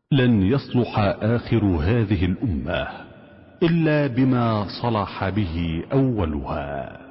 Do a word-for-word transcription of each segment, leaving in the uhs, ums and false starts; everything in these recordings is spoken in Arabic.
لن يصلح آخر هذه الأمة إلا بما صلح به أولها.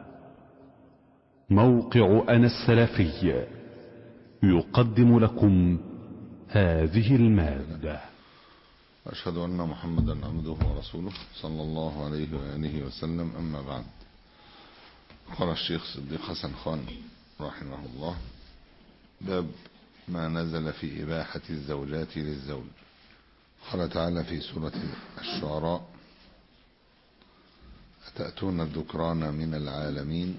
موقع أنا السلفي يقدم لكم هذه المادة. أشهد أن محمدا عبده ورسوله صلى الله عليه وآله وسلم. أما بعد، قال الشيخ صديق حسن خان رحمه الله: باب ما نزل في إباحة الزوجات للزوج. قال تعالى في سورة الشعراء: أتأتون الذكران من العالمين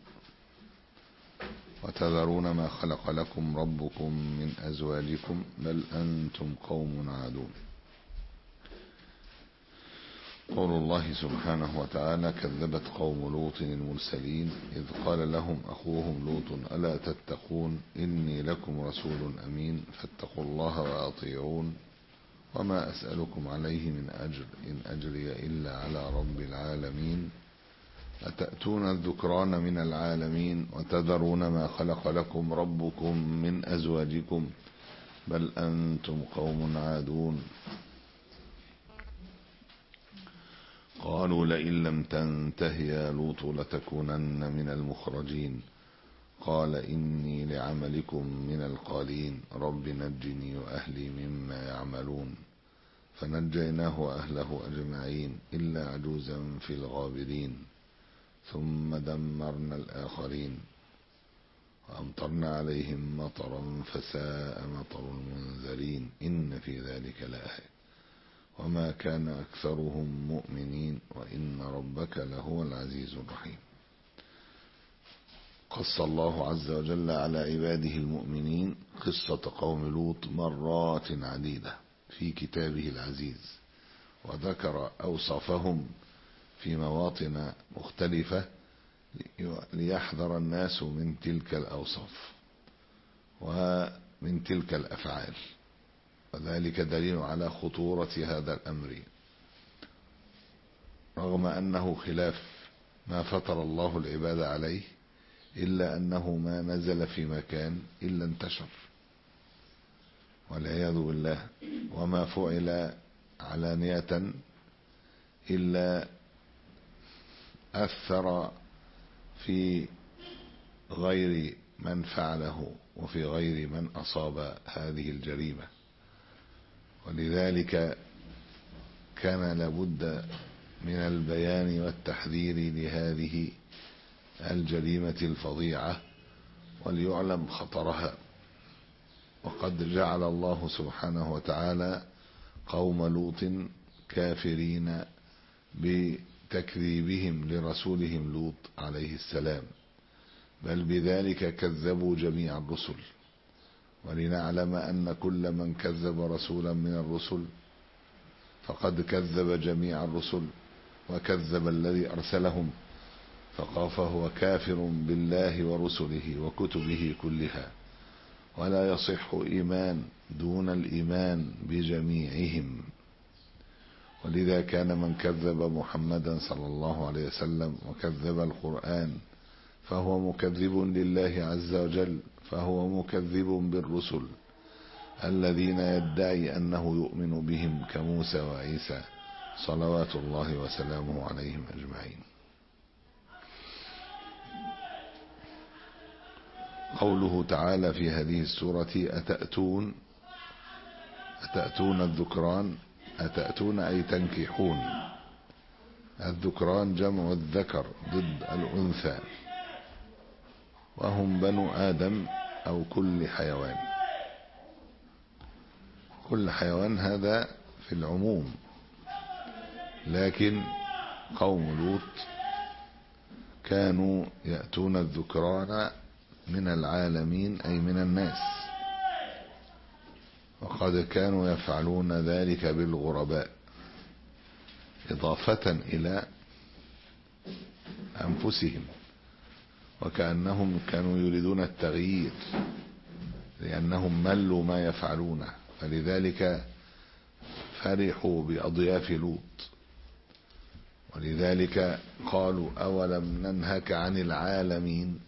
وتذرون ما خلق لكم ربكم من أزواجكم بل أنتم قوم عادون. قول الله سبحانه وتعالى: كذبت قوم لوط المرسلين إذ قال لهم أخوهم لوط ألا تتقون إني لكم رسول أمين فاتقوا الله وأطيعون وما أسألكم عليه من أجر إن أجري إلا على رب العالمين أتأتون الذكران من العالمين وتذرون ما خلق لكم ربكم من أزواجكم بل أنتم قوم عادون. قالوا لئن لم تنته يا لوط لتكونن من المخرجين قال إني لعملكم من القالين رب نجني وأهلي مما يعملون فنجيناه وأهله أجمعين إلا عجوزا في الغابرين ثم دمرنا الآخرين وأمطرنا عليهم مطرا فساء مطر المنذرين إن في ذلك لآية وما كان أكثرهم مؤمنين وإن ربك لهو العزيز الرحيم. قص الله عز وجل على عباده المؤمنين قصة قوم لوط مرات عديدة في كتابه العزيز، وذكر أوصافهم في مواطن مختلفة ليحذر الناس من تلك الأوصاف ومن تلك الأفعال، وذلك دليل على خطورة هذا الأمر، رغم أنه خلاف ما فطر الله العباد عليه، إلا أنه ما نزل في مكان إلا انتشر والعياذ بالله، وما فعل علانية إلا أثر في غير من فعله وفي غير من أصاب هذه الجريمة. ولذلك كان لابد من البيان والتحذير لهذه الجريمة الفظيعة وليعلم خطرها. وقد جعل الله سبحانه وتعالى قوم لوط كافرين بتكذيبهم لرسولهم لوط عليه السلام، بل بذلك كذبوا جميع الرسل، ولنعلم أن كل من كذب رسولا من الرسل فقد كذب جميع الرسل وكذب الذي أرسلهم، فهو كافر بالله ورسله وكتبه كلها، ولا يصح إيمان دون الإيمان بجميعهم. ولذا كان من كذب محمدا صلى الله عليه وسلم وكذب القرآن فهو مكذب لله عز وجل، فهو مكذب بالرسل الذين يدعي أنه يؤمن بهم كموسى وعيسى صلوات الله وسلامه عليهم أجمعين. قوله تعالى في هذه السورة: أتأتون أتأتون الذكران، أتأتون أي تنكحون. الذكران جمع الذكر ضد الأنثى، وهم بنو آدم أو كل حيوان. كل حيوان هذا في العموم، لكن قوم لوط كانوا يأتون الذكران من العالمين أي من الناس، وقد كانوا يفعلون ذلك بالغرباء إضافة إلى أنفسهم، وكأنهم كانوا يريدون التغيير لأنهم ملوا ما يفعلونه، فلذلك فرحوا بأضياف لوط. ولذلك قالوا: أولم ننهك عن العالمين،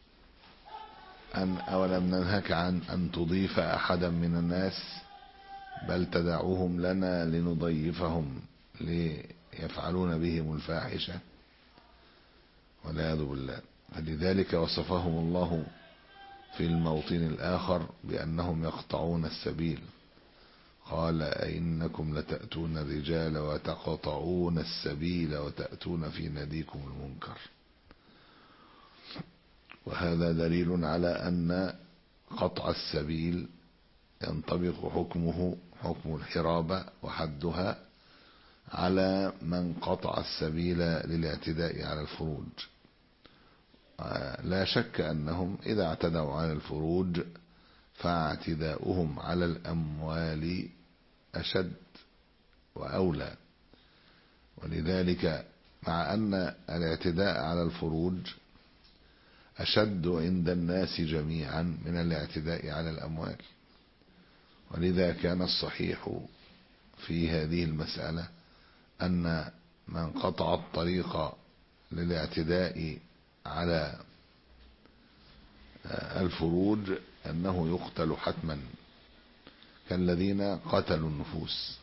أن أولم ننهك عن أن تضيف أحدا من الناس بل تدعوهم لنا لنضيفهم ليفعلون بهم الفاحشة والعياذ بالله. فلذلك وصفهم الله في الموطن الآخر بأنهم يقطعون السبيل، قال أئنكم لتأتون الرجال وتقطعون السبيل وتأتون في ناديكم المنكر. وهذا دليل على أن قطع السبيل ينطبق حكمه حكم الحرابة وحدها على من قطع السبيل للاعتداء على الفروج. لا شك أنهم إذا اعتدوا على الفروج فاعتداؤهم على الأموال أشد وأولى. ولذلك مع أن الاعتداء على الفروج أشد عند الناس جميعا من الاعتداء على الأموال، ولذا كان الصحيح في هذه المسألة أن من قطع الطريق للاعتداء على الفروج أنه يقتل حتما، كالذين قتلوا النفوس،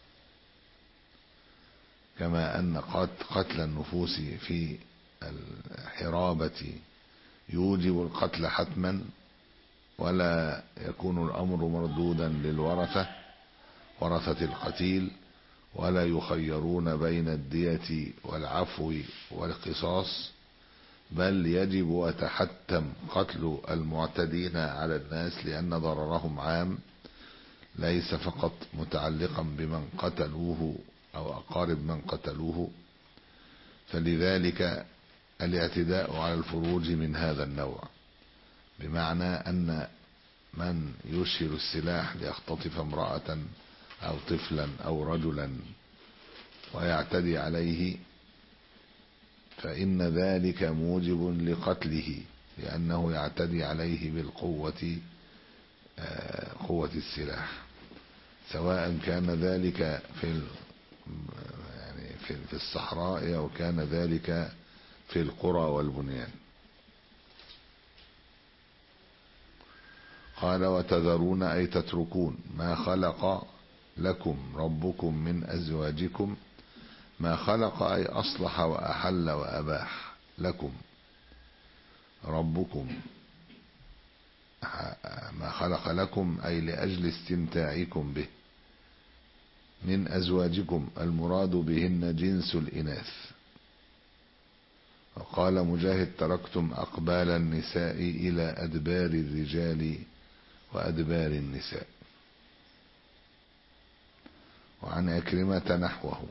كما أن قتل النفوس في الحرابة يوجب القتل حتما، ولا يكون الأمر مردودا للورثة ورثة القتيل، ولا يخيرون بين الدية والعفو والقصاص، بل يجب وتحتم قتل المعتدين على الناس، لأن ضررهم عام ليس فقط متعلقا بمن قتلوه أو أقارب من قتلوه. فلذلك الاعتداء على الفروج من هذا النوع، بمعنى أن من يشهر السلاح ليختطف امرأة أو طفلا أو رجلا ويعتدي عليه فإن ذلك موجب لقتله، لأنه يعتدي عليه بالقوة قوة السلاح، سواء كان ذلك في يعني في الصحراء أو كان ذلك في القرى والبنيان. قال وتذرون أي تتركون ما خلق لكم ربكم من أزواجكم، ما خلق أي أصلح وأحل وأباح لكم ربكم، ما خلق لكم أي لأجل استمتاعكم به، من أزواجكم المراد بهن جنس الإناث. وقال مجاهد تركتم أقبال النساء إلى أدبار الرجال وأدبار النساء. وعن عكرمة نحوه،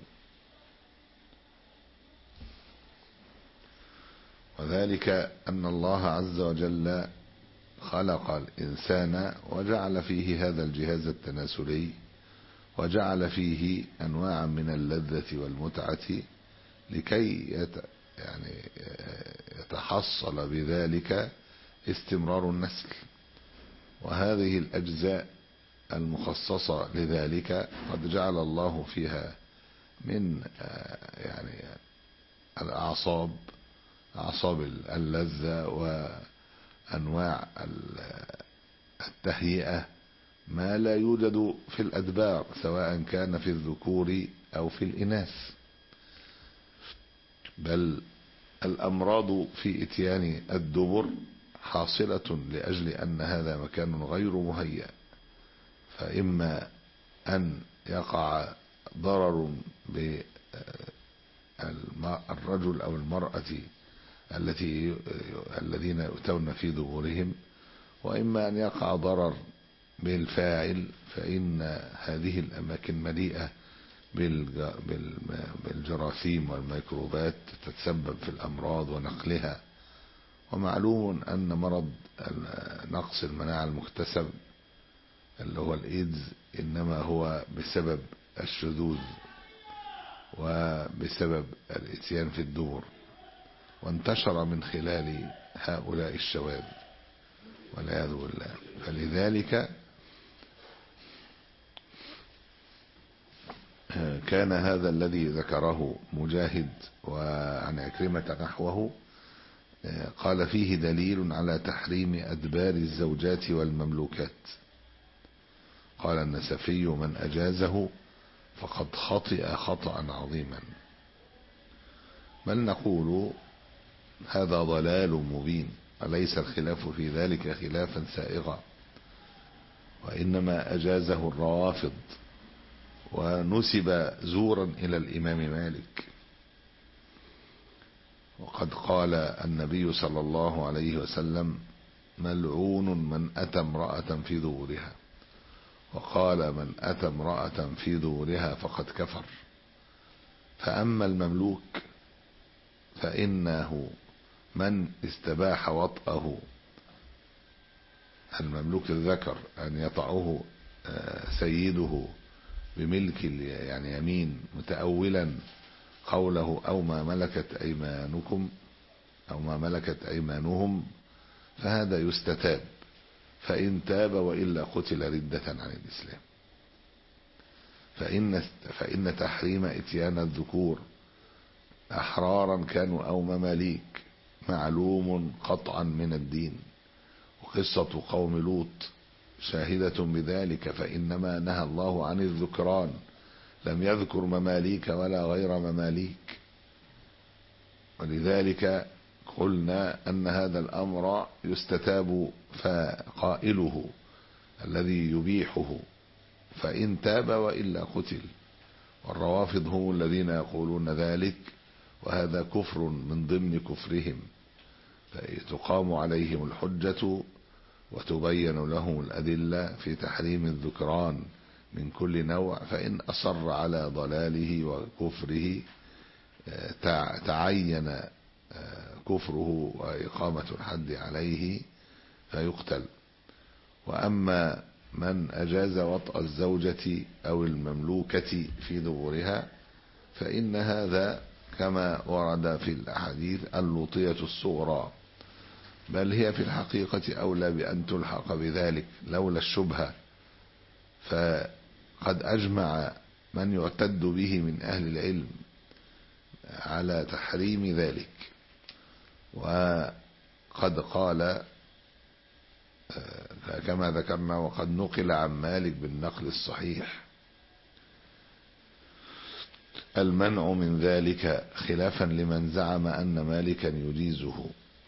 وذلك أن الله عز وجل خلق الإنسان وجعل فيه هذا الجهاز التناسلي، وجعل فيه أنواعا من اللذة والمتعة لكي يت يعني يتحصل بذلك استمرار النسل. وهذه الأجزاء المخصصة لذلك قد جعل الله فيها من يعني الأعصاب، أعصاب اللذة وأنواع التهيئة ما لا يوجد في الأدبار، سواء كان في الذكور أو في الإناث. بل الأمراض في إتيان الدبر حاصلة لأجل أن هذا مكان غير مهيأ، فإما أن يقع ضرر بالرجل أو المرأة التي الذين يؤتون في دبورهم، وإما أن يقع ضرر بالفاعل، فإن هذه الأماكن مليئة بالجراثيم والميكروبات تتسبب في الأمراض ونقلها. ومعلوم أن مرض نقص المناعة المكتسب اللي هو الإيدز إنما هو بسبب الشذوذ وبسبب الإتيان في الدور، وانتشر من خلال هؤلاء الشواذ والعياذ بالله. فلذلك كان هذا الذي ذكره مجاهد وعن عكرمة نحوه قال فيه دليل على تحريم أدبار الزوجات والمملوكات. قال النسفي: من أجازه فقد خطئ خطأ عظيما. بل نقول هذا ضلال مبين، وليس الخلاف في ذلك خلافا سائغا، وإنما أجازه الروافض ونسب زورا إلى الإمام مالك. وقد قال النبي صلى الله عليه وسلم: ملعون من أتى امرأة في دورها، وقال: من أتى امرأة في دورها فقد كفر. فأما المملوك فإنه من استباح وطأه، المملوك الذكر أن يطعه سيده بملك يعني يمين، متأولا قوله أو ما ملكت أيمانكم أو ما ملكت أيمانهم، فهذا يستتاب، فإن تاب وإلا قتل ردة عن الإسلام. فإن, فإن تحريم إتيان الذكور أحرارا كانوا أو مماليك معلوم قطعا من الدين، وقصة قوم لوط شاهدة بذلك، فإنما نهى الله عن الذكران، لم يذكر مماليك ولا غير مماليك. ولذلك قلنا أن هذا الأمر يستتاب فقائله الذي يبيحه، فإن تاب وإلا قتل. والروافض هم الذين يقولون ذلك، وهذا كفر من ضمن كفرهم، فتقام عليهم الحجة وتبين لهم الأدلة في تحريم الذكران من كل نوع، فإن أصر على ضلاله وكفره تعين كفره وإقامة الحد عليه فيقتل. وأما من أجاز وطأ الزوجة أو المملوكة في دبرها فإن هذا كما ورد في الأحاديث اللوطية الصغرى، بل هي في الحقيقة أولى بأن تلحق بذلك لولا الشبهة. فقد أجمع من يعتد به من أهل العلم على تحريم ذلك، وقد قال كما ذكرنا وقد نقل عن مالك بالنقل الصحيح المنع من ذلك، خلافا لمن زعم أن مالكا يجيزه.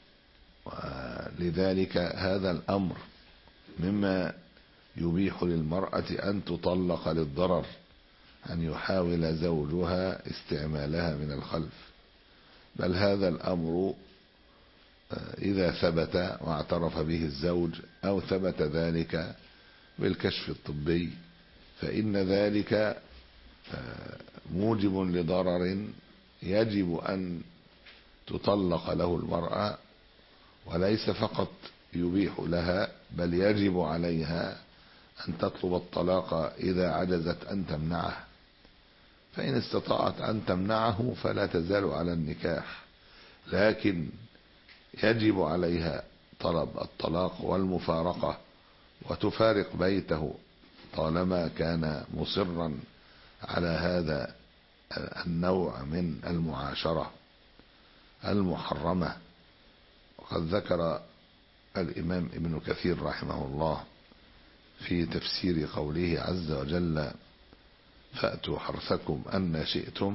ولذلك هذا الأمر مما يبيح للمرأة أن تطلق للضرر، أن يحاول زوجها استعمالها من الخلف. بل هذا الأمر إذا ثبت واعترف به الزوج أو ثبت ذلك بالكشف الطبي فإن ذلك موجب لضرر يجب أن تطلق له المرأة، وليس فقط يبيح لها بل يجب عليها أن تطلب الطلاق إذا عجزت أن تمنعه. فإن استطاعت أن تمنعه فلا تزال على النكاح، لكن يجب عليها طلب الطلاق والمفارقة وتفارق بيته طالما كان مصرا على هذا النوع من المعاشرة المحرمة. وقد ذكر الإمام ابن كثير رحمه الله في تفسير قوله عز وجل فأتوا حرثكم أن شئتم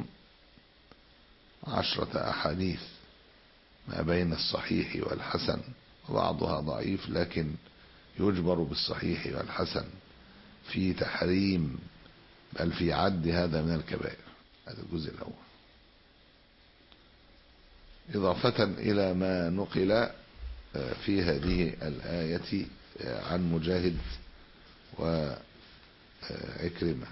عشرة أحاديث ما بين الصحيح والحسن، وبعضها ضعيف لكن يجبر بالصحيح والحسن في تحريم بل في عد هذا من الكبائر. هذا الجزء الأول، إضافة إلى ما نقل في هذه الآية عن مجاهد وعكرمة.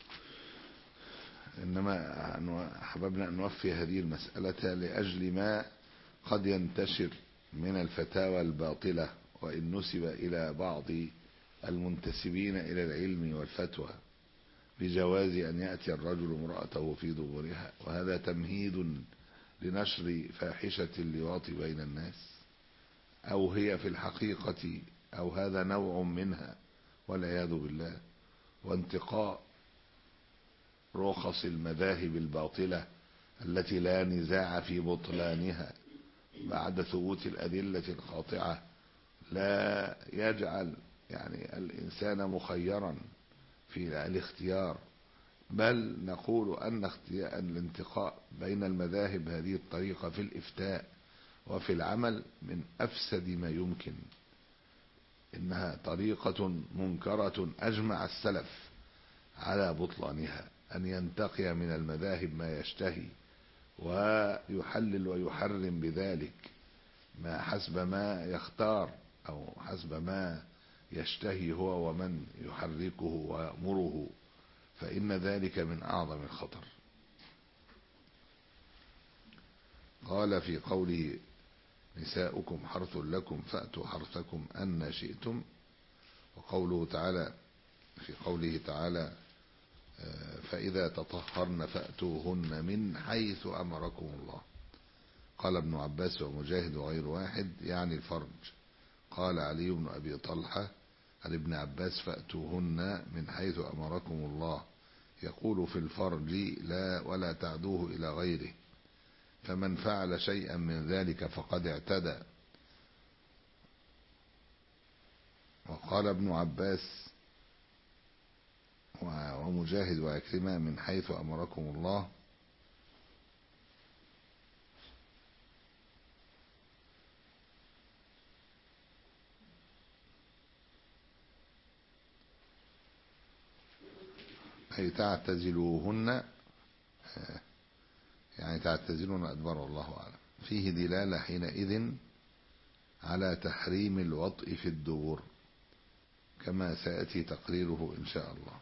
إنما حببنا أن نوفي هذه المسألة لأجل ما قد ينتشر من الفتاوى الباطلة، وإن نسب إلى بعض المنتسبين إلى العلم والفتوى بجواز أن يأتي الرجل امرأته في دبرها، وهذا تمهيد لنشر فاحشة اللواط بين الناس، أو هي في الحقيقة أو هذا نوع منها والعياذ بالله، وانتقاء رخص المذاهب الباطلة التي لا نزاع في بطلانها بعد ثبوت الأدلة القاطعة، لا يجعل يعني الإنسان مخيرا في الاختيار، بل نقول أن الانتقاء بين المذاهب هذه الطريقة في الإفتاء وفي العمل من أفسد ما يمكن، إنها طريقة منكرة أجمع السلف على بطلانها، أن ينتقي من المذاهب ما يشتهي ويحلل ويحرم بذلك ما حسب ما يختار أو حسب ما يشتهي هو ومن يحركه ويأمره، فإن ذلك من أعظم الخطر. قال في قوله نساؤكم حرث لكم فأتوا حرثكم أن شئتم، وقوله تعالى في قوله تعالى فإذا تطهرن فأتوهن من حيث أمركم الله. قال ابن عباس ومجاهد وغير واحد يعني الفرج. قال علي بن أبي طلحة عن ابن عباس فأتوهن من حيث أمركم الله، يقول في الفرج لا ولا تعدوه إلى غيره، فمن فعل شيئا من ذلك فقد اعتدى. وقال ابن عباس ومجاهد وعكرمة من حيث أمركم الله أي تعتزلوهن، يعني تعتزلون أدبر، الله أعلم. فيه دلالة حينئذ على تحريم الوطء في الدبر كما سيأتي تقريره إن شاء الله.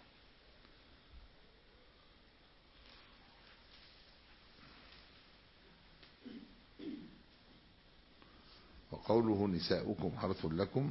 وقوله نساؤكم حرث لكم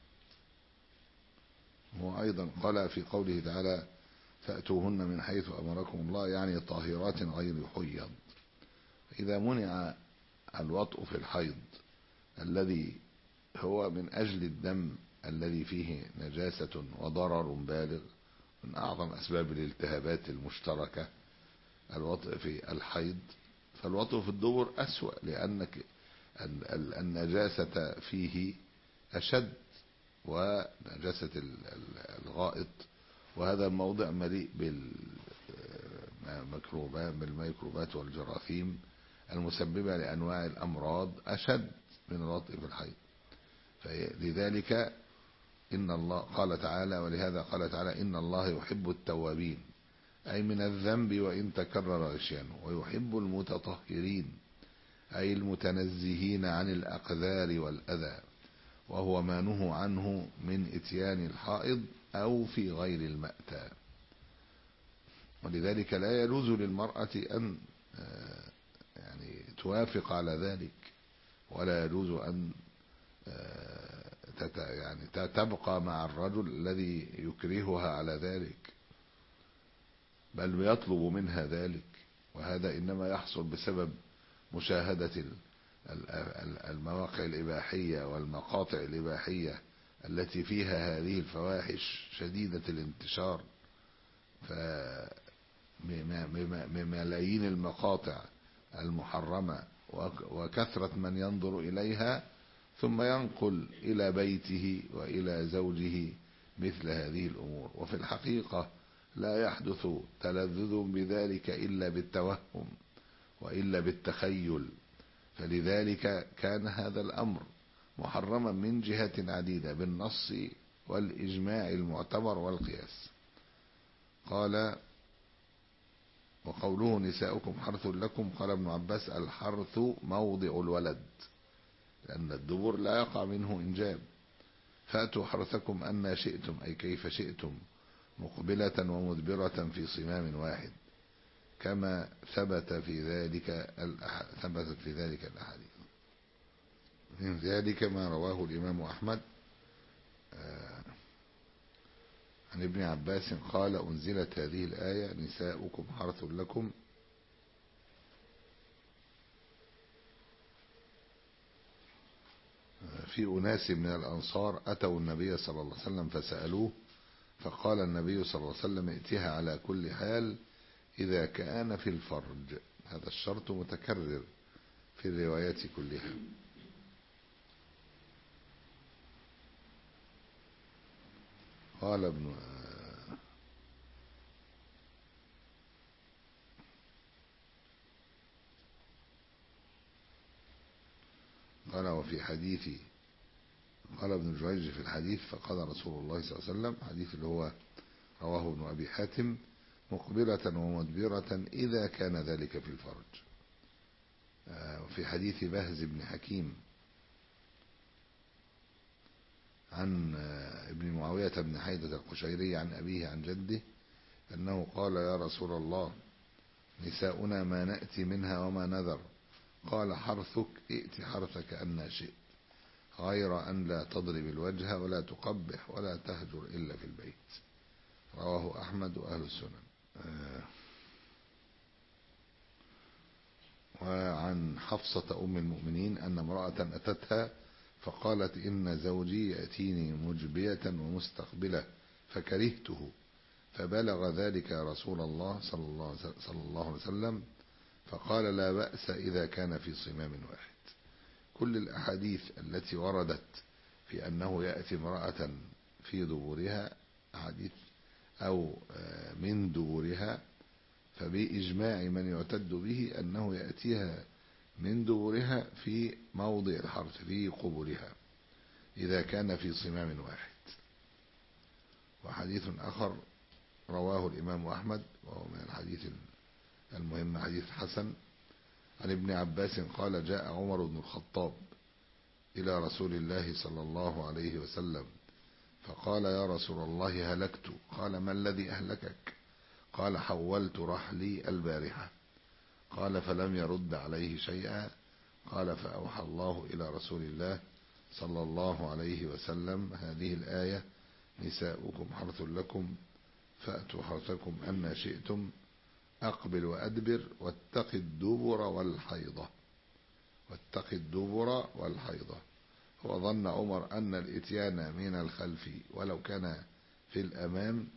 هو أيضا قال في قوله تعالى فأتوهن من حيث أمركم الله يعني طاهرات غير حيض. إذا منع الوطء في الحيض الذي هو من أجل الدم الذي فيه نجاسة وضرر بالغ، من أعظم أسباب الالتهابات المشتركة الوطء في الحيض، فالوطء في الدبر أسوأ، لأنك النجاسة فيه أشد، ونجاسة الغائط، وهذا الموضع مليء بالميكروبات بالميكروبات والجراثيم المسببة لأنواع الأمراض أشد من الوطء في الحيض. فلذلك إن الله قال تعالى ولهذا قال تعالى إن الله يحب التوابين، أي من الذنب وإن تكرر غشيانه، ويحب المتطهرين أي المتنزهين عن الأقذار والأذى، وهو ما نهوا عنه من إتيان الحائض أو في غير المأتى. ولذلك لا يجوز للمرأة أن يعني توافق على ذلك، ولا يجوز أن يعني تبقى مع الرجل الذي يكرهها على ذلك، بل يطلب منها ذلك، وهذا إنما يحصل بسبب مشاهدة المواقع الإباحية والمقاطع الإباحية التي فيها هذه الفواحش شديدة الانتشار، فملايين المقاطع المحرمة وكثرة من ينظر إليها، ثم ينقل إلى بيته وإلى زوجه مثل هذه الأمور، وفي الحقيقة لا يحدث تلذذ بذلك إلا بالتوهم وإلا بالتخيل. فلذلك كان هذا الأمر محرما من جهات عديدة بالنص والإجماع المعتبر والقياس. قال وقوله نساؤكم حرث لكم، قال ابن عباس الحرث موضع الولد، لأن الدبر لا يقع منه إنجاب. فأتوا حرثكم أن شئتم أي كيف شئتم، مقبلة ومدبرة في صمام واحد، كما ثبت في ذلك ثبتت في ذلك الأحاديث. من ذلك ما رواه الإمام أحمد عن ابن عباس قال أنزلت هذه الآية نساؤكم حرث لكم في أناس من الأنصار أتوا النبي صلى الله عليه وسلم فسألوه، فقال النبي صلى الله عليه وسلم ائتها على كل حال إذا كان في الفرج. هذا الشرط متكرر في الروايات كلها. قال ابن قال وفي حديث، قال ابن جريج في الحديث فقال رسول الله صلى الله عليه وسلم، حديث اللي هو رواه ابن أبي حاتم، مقبلة ومدبرة إذا كان ذلك في الفرج. وفي حديث بهز بن حكيم عن ابن معاوية بن حيدة القشيري عن أبيه عن جده أنه قال يا رسول الله نساؤنا ما نأتي منها وما نذر، قال حرثك ائت حرثك أن شئت غير أن لا تضرب الوجه ولا تقبح ولا تهجر إلا في البيت. رواه أحمد وأهل السنن. وعن حفصة أم المؤمنين أن امرأة أتتها فقالت إن زوجي يأتيني مجبية ومستقبلة فكرهته، فبلغ ذلك يا رسول الله صلى الله عليه وسلم فقال لا بأس إذا كان في صمام واحد. كل الأحاديث التي وردت في أنه يأتي امرأة في دبورها حديث أو من دبورها، فبإجماع من يعتد به أنه يأتيها من دبورها في موضع الحرث في قبورها إذا كان في صمام واحد. وحديث آخر رواه الإمام أحمد وهو من الحديث المهم حديث حسن عن ابن عباس قال جاء عمر بن الخطاب إلى رسول الله صلى الله عليه وسلم فقال يا رسول الله هلكت. قال ما الذي أهلكك؟ قال حولت رحلي البارحة. قال فلم يرد عليه شيئا. قال فأوحى الله إلى رسول الله صلى الله عليه وسلم هذه الآية نساؤكم حرث لكم فأتوا حرثكم أن شئتم أقبل وأدبر واتق الدبر والحيضة. واتق الدبر والحيضة. هو ظن عمر أن الإتيان من الخلف ولو كان في الأمام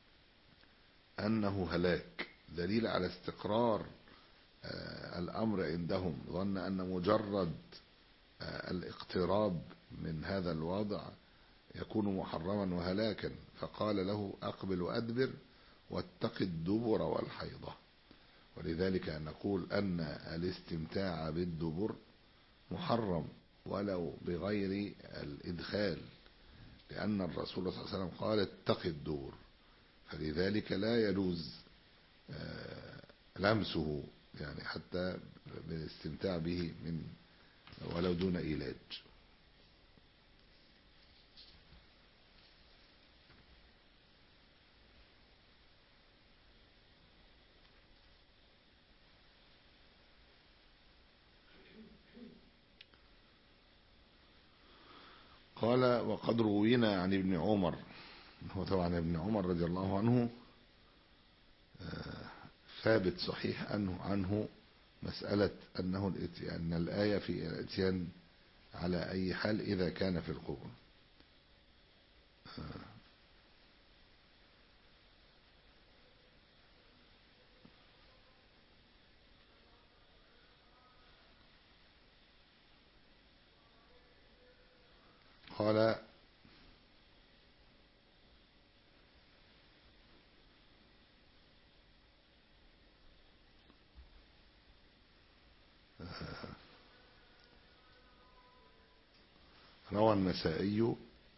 أنه هلاك، دليل على استقرار الأمر عندهم. ظن أن مجرد الاقتراب من هذا الوضع يكون محرما وهلاكا، فقال له أقبل وأدبر واتق الدبر والحيضة. ولذلك نقول أن الاستمتاع بالدبر محرم ولو بغير الإدخال، لأن الرسول صلى الله عليه وسلم قال اتق الدبر، فلذلك لا يجوز لمسه يعني حتى بالاستمتاع به من ولو دون إيلاج. قال وقد روينا عن ابن عمر، هو طبعا ابن عمر رضي الله عنه ثابت صحيح عنه عنه مسألة أنه أن الآية في الاتيان على أي حال إذا كان في القبور. قال روى النسائي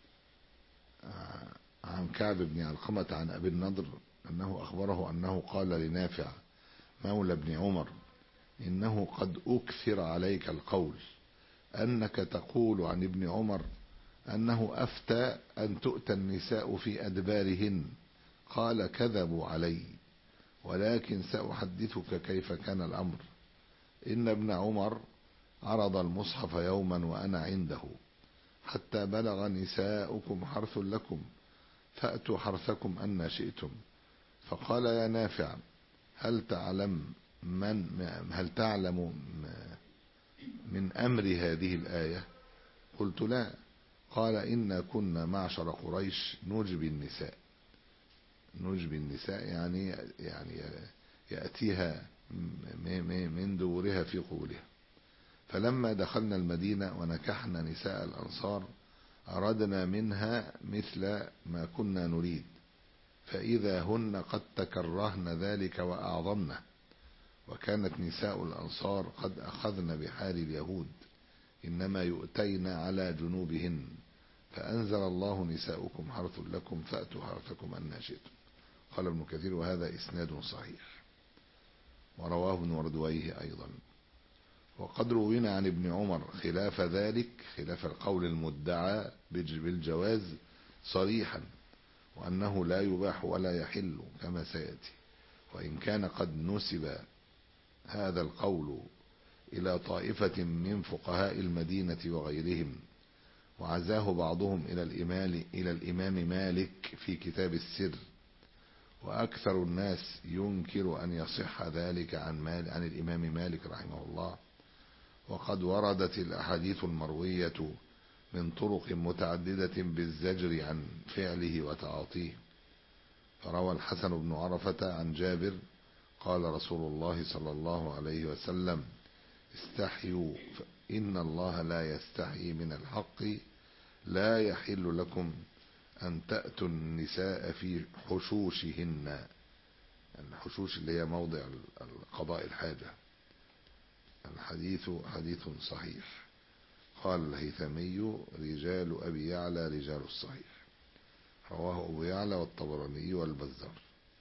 عن كعب بن علقمة عن أبي النضر أنه أخبره أنه قال لنافع مولى ابن عمر إنه قد أكثر عليك القول أنك تقول عن ابن عمر أنه أفتى أن تؤتى النساء في أدبارهن. قال كذبوا علي، ولكن سأحدثك كيف كان الأمر. إن ابن عمر عرض المصحف يوما وأنا عنده حتى بلغ نساؤكم حرث لكم فأتوا حرثكم أن شئتم. فقال يا نافع هل تعلم من هل تعلم من أمر هذه الآية؟ قلت لا. قال إنا كنا معشر قريش نجبي النساء. نجبي النساء يعني يعني يأتيها من دورها في قبولها. فلما دخلنا المدينة ونكحنا نساء الأنصار أردنا منها مثل ما كنا نريد، فإذا هن قد تكرهن ذلك وأعظمنا. وكانت نساء الأنصار قد أخذن بحال اليهود إنما يؤتين على جنوبهن، فأنزل الله نساؤكم حرث لكم فأتوا حرثكم أن شئتم. قال ابن كثير وهذا إسناد صحيح. ورواه ابن مردويه أيضا. وقد روينا عن ابن عمر خلاف ذلك، خلاف القول المدعى بالجواز صريحا، وأنه لا يباح ولا يحل كما سيأتي، وإن كان قد نسب هذا القول إلى طائفة من فقهاء المدينة وغيرهم، وعزاه بعضهم إلى الإمام, إلى الإمام مالك في كتاب السر، وأكثر الناس ينكر أن يصح ذلك عن, مال عن الإمام مالك رحمه الله. وقد وردت الأحاديث المروية من طرق متعددة بالزجر عن فعله وتعاطيه. فروى الحسن بن عرفة عن جابر قال رسول الله صلى الله عليه وسلم: استحيوا إن الله لا يستحي من الحق، لا يحل لكم أن تأتوا النساء في حشوشهن. الحشوش اللي هي موضع قضاء الحاجة. الحديث حديث صحيح. قال الهيثمي: رجال أبي يعلى رجال الصحيح. رواه أبو يعلى والطبراني والبزار.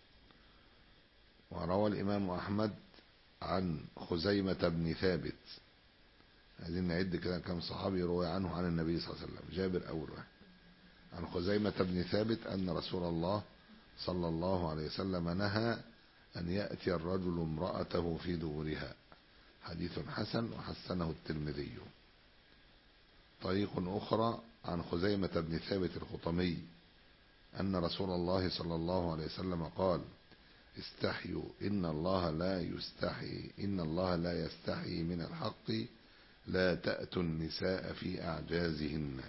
وروى الإمام أحمد عن خزيمة بن ثابت. عايزين نعد كده كم صحابي روى عنه عن النبي صلى الله عليه وسلم. جابر أول واحد. عن خزيمة بن ثابت أن رسول الله صلى الله عليه وسلم نهى أن يأتي الرجل امرأته في دبرها. حديث حسن وحسنه الترمذي. طريق أخرى عن خزيمة بن ثابت الخطمي أن رسول الله صلى الله عليه وسلم قال: استحيوا إن الله لا يستحي إن الله لا يستحي من الحق، لا تأتوا النساء في أعجازهن.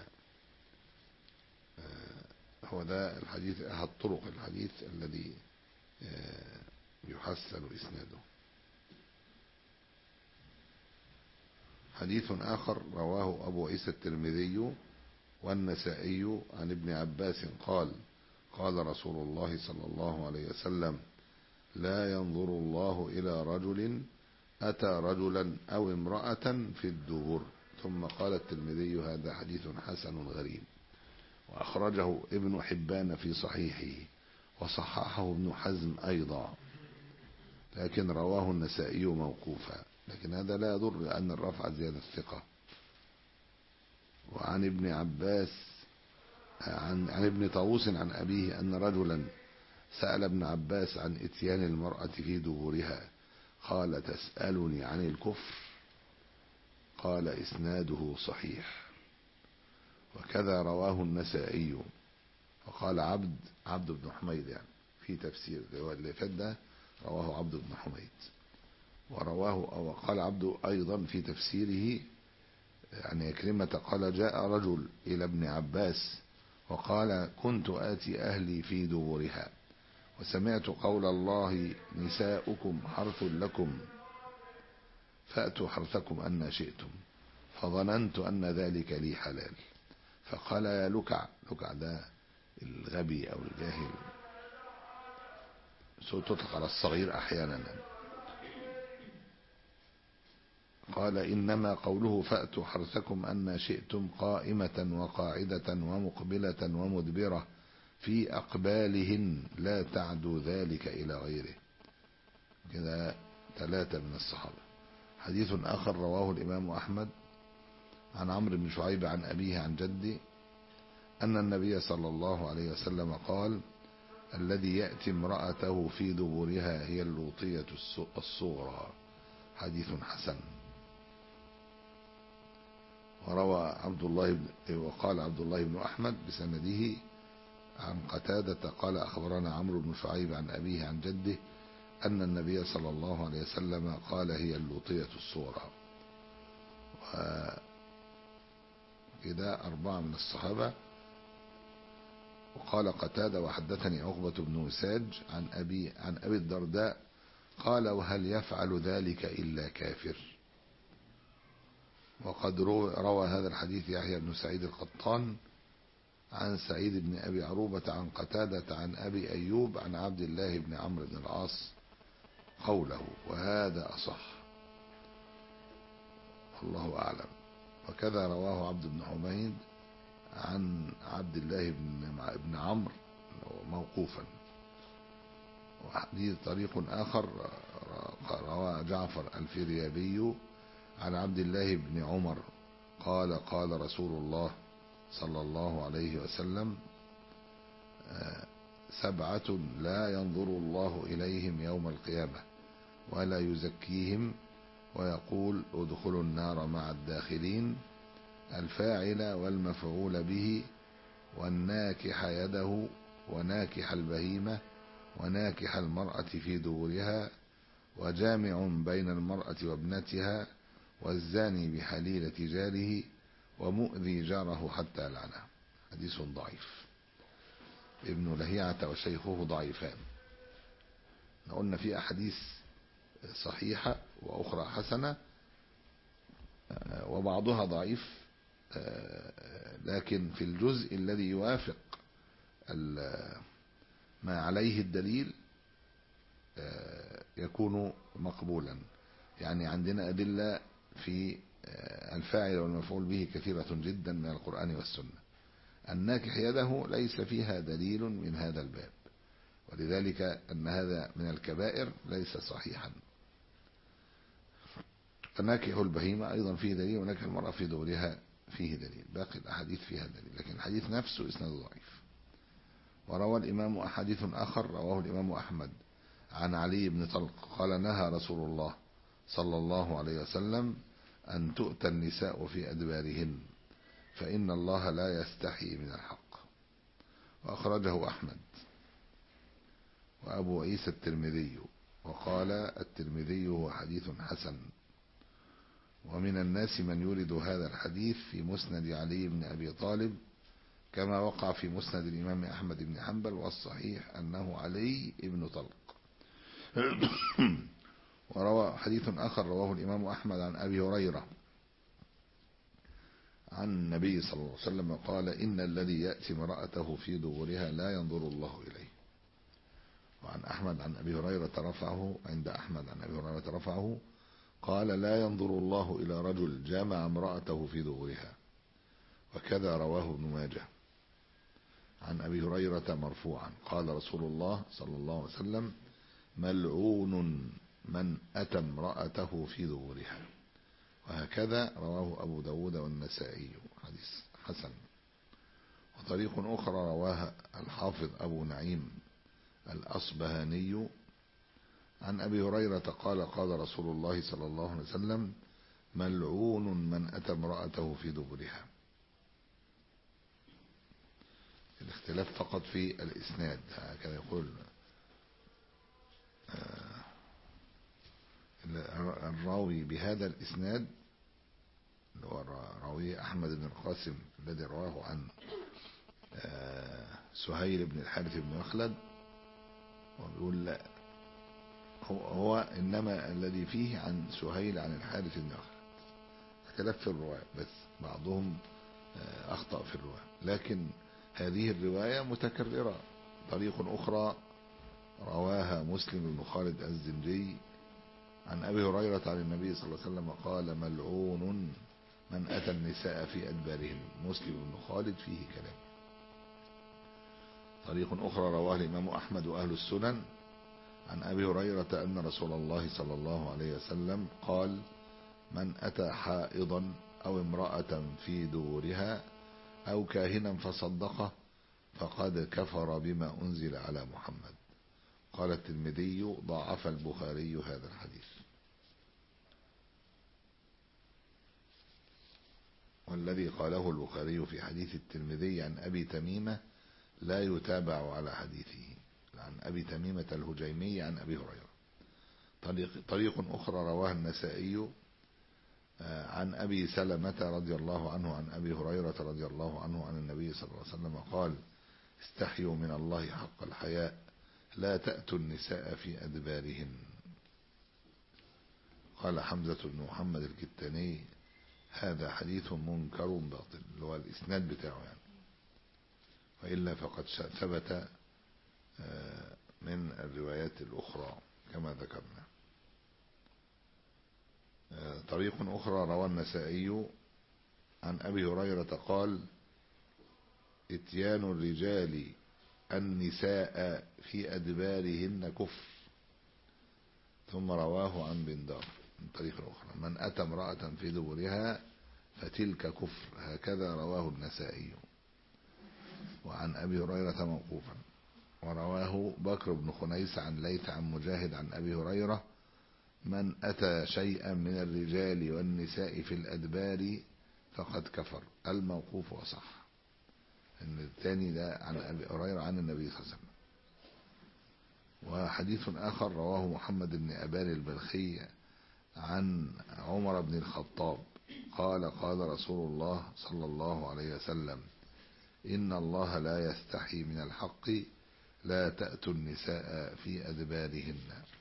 هو ده الحديث أحد طرق الحديث الذي يحسن إسناده. حديث آخر رواه أبو عيسى الترمذي والنسائي عن ابن عباس قال: قال رسول الله صلى الله عليه وسلم: لا ينظر الله إلى رجل أتى رجلا أو امرأة في الدبر. ثم قال الترمذي: هذا حديث حسن غريب. وأخرجه ابن حبان في صحيحه، وصححه ابن حزم أيضا، لكن رواه النسائي موقوفا، لكن هذا لا يضر لأن الرفع زيادة الثقة. وعن ابن عباس عن, عن ابن طاووس عن أبيه أن رجلا سأل ابن عباس عن اتيان المرأة في دبورها، قال: تسألني عن الكفر؟ قال: إسناده صحيح. وكذا رواه النسائي. وقال عبد عبد بن حميد يعني في تفسير اللي فات ده، رواه عبد بن حميد. ورواه أو قال عبد أيضا في تفسيره يعني كلمة، قال: جاء رجل إلى ابن عباس وقال: كنت آتي أهلي في دبورها، وسمعت قول الله: نساؤكم حرث لكم فأتوا حرثكم أن شئتم، فظننت أن ذلك لي حلال. فقال: يا لكع. لكع ده الغبي أو الجاهل، تطلق على الصغير أحيانا. قال: إنما قوله فأتوا حرثكم أن شئتم قائمة وقاعدة ومقبلة ومدبرة في أقبالهن، لا تعدو ذلك إلى غيره. كذا ثلاثة من الصحابة. حديث آخر رواه الإمام أحمد عن عمرو بن شعيب عن أبيه عن جده أن النبي صلى الله عليه وسلم قال: الذي يأتي امرأته في دبرها هي اللوطية الصغرى. حديث حسن. وروى عبد الله بن وقال عبد الله بن أحمد بسنده عن قتادة قال: أخبرنا عمرو بن شعيب عن أبيه عن جده أن النبي صلى الله عليه وسلم قال: هي اللوطية الصغرى. وكذا أربعة من الصحابة. وقال قتادة: وحدثني عقبة بن وساج عن أبي عن أبي الدرداء قال: وهل يفعل ذلك إلا كافر؟ وقد روى هذا الحديث يحيى بن سعيد القطان عن سعيد بن أبي عروبة عن قتادة عن أبي أيوب عن عبد الله بن عمرو بن العاص قوله، وهذا أصح، الله أعلم. وكذا رواه عبد بن حميد عن عبد الله بن عمرو موقوفا. وحديث طريق آخر رواه جعفر الفريابي عن عبد الله بن عمر قال قال رسول الله صلى الله عليه وسلم سبعة لا ينظر الله إليهم يوم القيامة ولا يزكيهم ويقول ادخلوا النار مع الداخلين: الفاعل والمفعول به، والناكح يده، وناكح البهيمة، وناكح المرأة في دورها، وجامع بين المرأة وابنتها، والزاني بحليلة جاره، ومؤذي جاره حتى لعنه. حديث ضعيف. ابن لهيعة وشيخه ضعيفان. قلنا في أحاديث صحيحة وأخرى حسنة وبعضها ضعيف، لكن في الجزء الذي يوافق ما عليه الدليل يكون مقبولا. يعني عندنا أدلة في الفاعل والمفعول به كثيرة جدا من القرآن والسنة. الناكح يده ليس فيها دليل من هذا الباب، ولذلك أن هذا من الكبائر ليس صحيحا. فناكح البهيمة أيضا فيه دليل، وناكح المرأة في دورها فيه دليل. باقي الأحاديث فيها دليل، لكن الحديث نفسه إسناده ضعيف. وروى الإمام أحاديث آخر رواه الإمام أحمد عن علي بن طلق قال نهى رسول الله صلى الله عليه وسلم أن تؤتى النساء في أدبارهن فإن الله لا يستحي من الحق. وأخرجه أحمد وأبو عيسى الترمذي، وقال الترمذي هو حديث حسن. ومن الناس من يورد هذا الحديث في مسند علي بن أبي طالب كما وقع في مسند الإمام أحمد بن حنبل، والصحيح أنه علي بن طلق. وروى حديث آخر رواه الإمام أحمد عن أبي هريرة عن النبي صلى الله عليه وسلم قال إن الذي يأتي امرأته في دبرها لا ينظر الله إليه. وعن أحمد عن أبي هريرة رفعه عند أحمد عن أبي هريرة رفعه قال لا ينظر الله إلى رجل جامع امرأته في دبرها. وكذا رواه ابن ماجه عن أبي هريرة مرفوعا قال رسول الله صلى الله عليه وسلم ملعون من أتى امرأته في دبرها. وهكذا رواه أبو داود والنسائي حديث حسن. وطريق أخرى رواها الحافظ أبو نعيم الأصبهاني عن أبي هريرة قال قال رسول الله صلى الله عليه وسلم ملعون من أتى امرأته في دبرها. الاختلاف فقط في الإسناد، هكذا يقول الراوي بهذا الإسناد اللي هو راوي أحمد بن القاسم الذي رواه عن سهيل بن الحارث بن مخلد، ويقول لا هو, هو إنما الذي فيه عن سهيل عن الحارث بن مخلد. اختلاف في الرواية، بس بعضهم أخطأ في الرواية، لكن هذه الرواية متكررة. طريق أخرى رواها مسلم بن خالد الزنجي عن أبي هريرة عن النبي صلى الله عليه وسلم قال ملعون من أتى النساء في أدبارهن. مسلم بن خالد فيه كلام. طريق أخرى رواه الإمام أحمد وأهل السنن عن أبي هريرة أن رسول الله صلى الله عليه وسلم قال من أتى حائضا أو امرأة في دورها أو كاهنا فصدقه فقد كفر بما أنزل على محمد. قال الترمذي ضعف البخاري هذا الحديث. والذي قاله البخاري في حديث الترمذي عن أبي تميمة لا يتابع على حديثه، عن أبي تميمة الهجيمي عن أبي هريرة. طريق, طريق أخرى رواه النسائي عن أبي سلمة رضي الله عنه عن أبي هريرة رضي الله عنه عن النبي صلى الله عليه وسلم قال استحيوا من الله حق الحياء لا تأتوا النساء في أدبارهن. قال حمزة بن محمد الكتاني هذا حديث منكر باطل، اللي هو الإسناد بتاعه يعني، وإلا فقد ثبت من الروايات الأخرى كما ذكرنا. طريق أخرى روى النسائي عن أبي هريرة قال: اتيان الرجال النساء في أدبارهن كفر. ثم رواه عن بندار من طريق أخرى: من أتى امرأة في دبرها فتلك كفر. هكذا رواه النسائي. وعن أبي هريرة موقوفا. ورواه بكر بن خنيس عن ليث عن مجاهد عن أبي هريرة: من أتى شيئا من الرجال والنساء في الأدبار فقد كفر. الموقوف وصح. ان الثاني ده عن أبي هريرة عن النبي صلى الله عليه وسلم. وحديث آخر رواه محمد بن أبان البلخي عن عمر بن الخطاب قال: قال رسول الله صلى الله عليه وسلم: إن الله لا يستحي من الحق، لا تأتوا النساء في أدبارهن.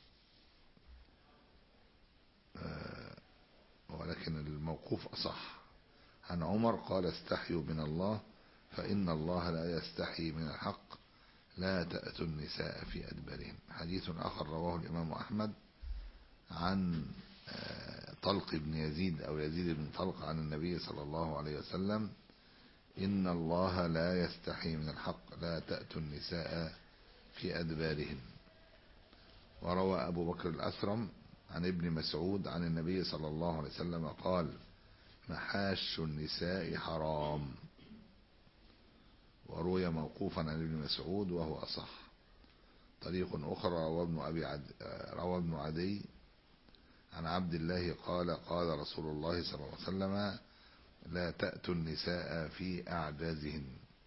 ولكن الموقوف أصح. عن عمر قال: استحيوا من الله فإن الله لا يستحي من الحق، لا تأتوا النساء في أدبارهن. حديث آخر رواه الإمام أحمد عن طلق بن يزيد أو يزيد بن طلق عن النبي صلى الله عليه وسلم: إن الله لا يستحي من الحق، لا تأتوا النساء في أدبارهن. وروى أبو بكر الأسرم عن ابن مسعود عن النبي صلى الله عليه وسلم قال: محاش النساء حرام. وروي موقوفا عن ابن مسعود وهو أصح. طريق أخرى روى ابن أبي عد... روى ابن عدي عن عبد الله قال: قال رسول الله صلى الله عليه وسلم: لا تأتوا النساء في أعجازهن.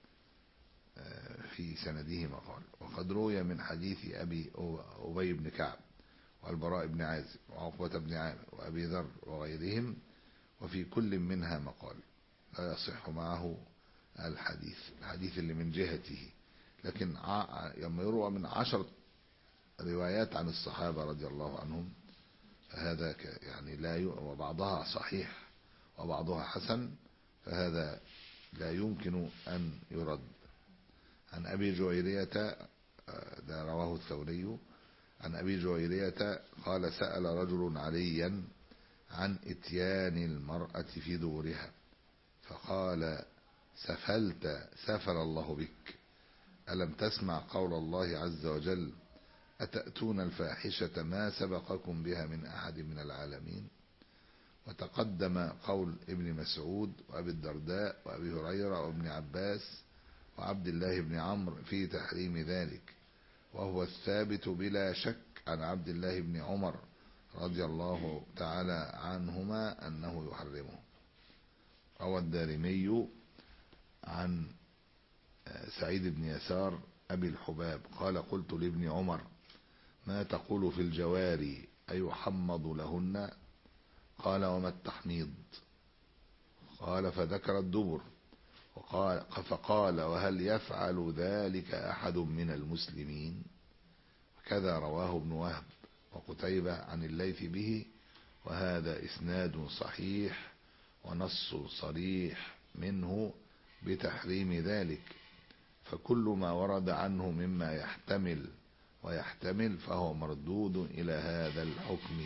في سنده مقال. وقد روي من حديث أبي أبي بن كعب والبراء بن عازب وعقبة بن عامر وأبي ذر وغيرهم، وفي كل منها مقال لا يصح معه الحديث الحديث اللي من جهته. لكن لما يروى من عشر روايات عن الصحابة رضي الله عنهم فهذا يعني لا ي... وبعضها صحيح وبعضها حسن، فهذا لا يمكن أن يرد. عن أبي جويرية، ده رواه الثوري، عن أبي جويرية قال: سأل رجل عليا عن اتيان المرأة في دورها فقال: سفلت سفل الله بك، ألم تسمع قول الله عز وجل: أتأتون الفاحشة ما سبقكم بها من أحد من العالمين. وتقدم قول ابن مسعود وأبي الدرداء وأبي هريرة وابن عباس وعبد الله بن عمرو في تحريم ذلك، وهو الثابت بلا شك عن عبد الله بن عمر رضي الله تعالى عنهما أنه يحرمه. روى الدارمي عن سعيد بن يسار أبي الحباب قال: قلت لابن عمر: ما تقول في الجواري أيحمض لهن؟ قال: وما التحميض؟ قال: فذكر الدبر. وقال فقال: وهل يفعل ذلك أحد من المسلمين؟ وكذا رواه ابن وهب وقتيبة عن الليث به، وهذا إسناد صحيح ونص صريح منه بتحريم ذلك، فكل ما ورد عنه مما يحتمل ويحتمل فهو مردود إلى هذا الحكم.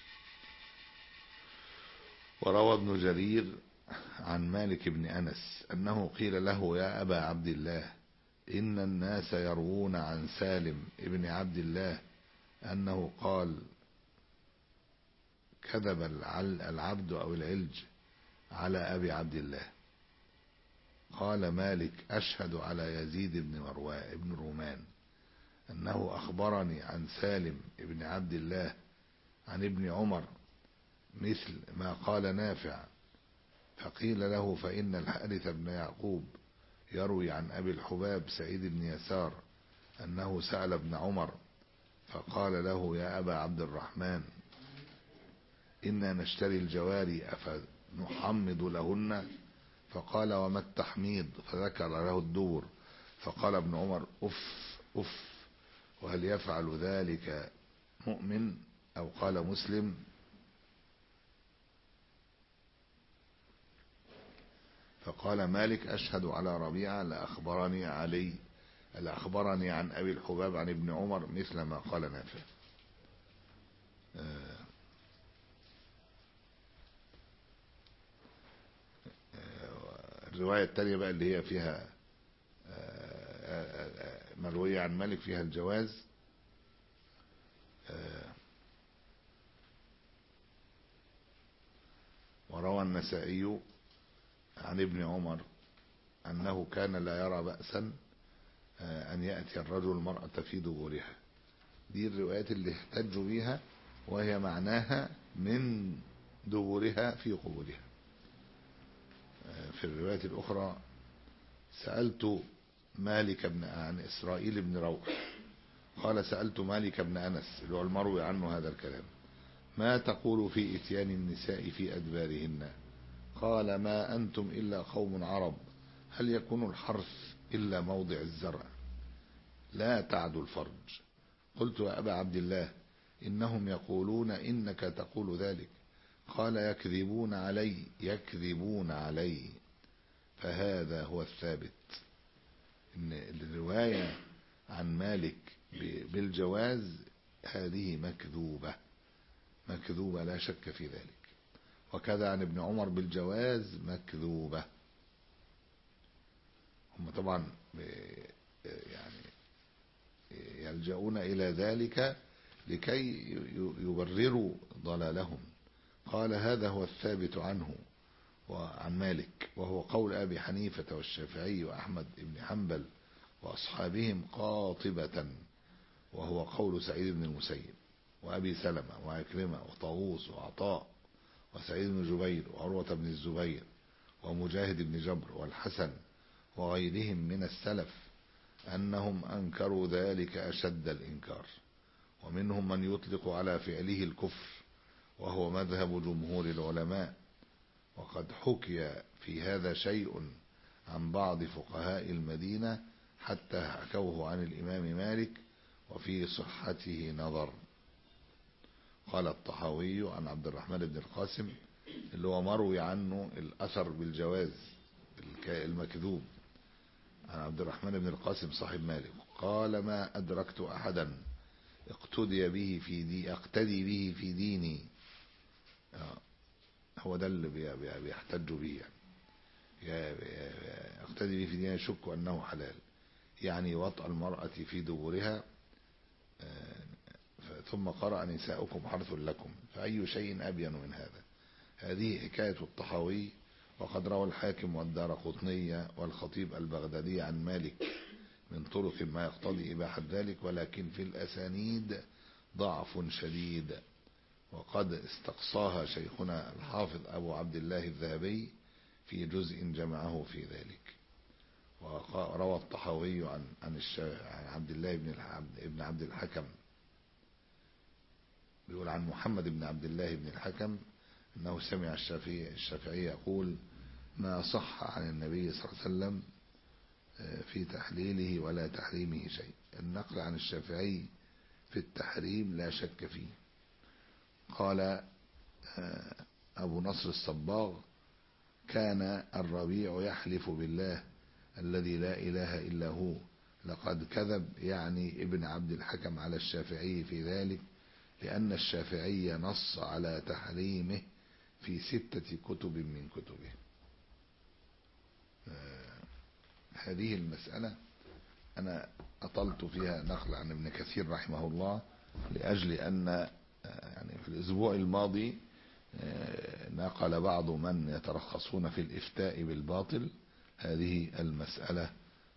وروى ابن جرير عن مالك بن أنس أنه قيل له: يا أبا عبد الله، إن الناس يروون عن سالم ابن عبد الله أنه قال: كذب العبد أو العلج على أبي عبد الله. قال مالك: أشهد على يزيد بن مروان بن رومان أنه أخبرني عن سالم ابن عبد الله عن ابن عمر مثل ما قال نافع. فقيل له: فإن الحارث بن يعقوب يروي عن أبي الحباب سعيد بن يسار أنه سأل ابن عمر فقال له: يا أبا عبد الرحمن، إنا نشتري الجواري أفنحمض لهن؟ فقال: وما التحميض؟ فذكر له الدور. فقال ابن عمر: أف أف، وهل يفعل ذلك مؤمن؟ أو قال مسلم. فقال مالك: أشهد على ربيعة لأخبرني علي لأخبرني عن أبي الحباب عن ابن عمر مثل ما قال نافع. الرواية التانية بقى اللي هي فيها مروية عن مالك فيها الجواز، وروى النسائي عن ابن عمر أنه كان لا يرى بأسا أن يأتي الرجل المرأة في دبورها. دي الروايات اللي احتجوا بيها، وهي معناها من دبورها في قبورها. في الرواية الأخرى سألت مالك بن عن إسرائيل بن روح قال سألت مالك بن أنس اللي هو المروي عنه هذا الكلام: ما تقول في إتيان النساء في أدبارهن؟ قال: ما أنتم إلا قوم عرب، هل يكون الحرث إلا موضع الزرع؟ لا تعدوا الفرج. قلت: يا أبا عبد الله، إنهم يقولون إنك تقول ذلك. قال: يكذبون علي يكذبون علي فهذا هو الثابت. إن الرواية عن مالك بالجواز هذه مكذوبة مكذوبة لا شك في ذلك، وكذا عن ابن عمر بالجواز مكذوبة. هم طبعا يعني يلجؤون إلى ذلك لكي يبرروا ضلالهم. قال: هذا هو الثابت عنه وعن مالك، وهو قول أبي حنيفة والشافعي وأحمد بن حنبل وأصحابهم قاطبة، وهو قول سعيد بن المسيب وأبي سلمة وعكرمة وطاووس وعطاء وسعيد بن جبير وعروة بن الزبير ومجاهد بن جبر والحسن وغيرهم من السلف، أنهم أنكروا ذلك أشد الإنكار. ومنهم من يطلق على فعله الكفر، وهو مذهب جمهور العلماء. وقد حكي في هذا شيء عن بعض فقهاء المدينة حتى حكوه عن الإمام مالك، وفي صحته نظر. قال الطحاوي عن عبد الرحمن بن القاسم اللي هو مروي عنه الأثر بالجواز المكذوب عن عبد الرحمن بن القاسم صاحب مالك، قال: ما أدركت أحدا اقتدي به في دي اقتدي به في ديني. هو ده اللي بيحتجوا به، يعني اقتدي به في ديني يشك أنه حلال، يعني وطأ المرأة في دبورها. ثم قرأ: نساؤكم حرث لكم، فأي شيء أبين من هذا. هذه حكاية الطحاوي. وقد روى الحاكم والدارقطني والخطيب البغدادي عن مالك من طرق ما يقتضي إباحة ذلك، ولكن في الأسانيد ضعف شديد، وقد استقصاها شيخنا الحافظ أبو عبد الله الذهبي في جزء جمعه في ذلك. وروى الطحاوي عن عن عبد الله بن ابن عبد الحكم، بيقول عن محمد بن عبد الله بن الحكم أنه سمع الشافعي الشافعي يقول: ما صح عن النبي صلى الله عليه وسلم في تحليله ولا تحريمه شيء. النقل عن الشافعي في التحريم لا شك فيه. قال أبو نصر الصباغ: كان الربيع يحلف بالله الذي لا إله إلا هو لقد كذب، يعني ابن عبد الحكم، على الشافعي في ذلك، لأن الشافعي نص على تحريمه في ستة كتب من كتبه. هذه المسألة أنا أطلت فيها نقل عن ابن كثير رحمه الله، لأجل أن يعني في الأسبوع الماضي نقل بعض من يترخصون في الإفتاء بالباطل هذه المسألة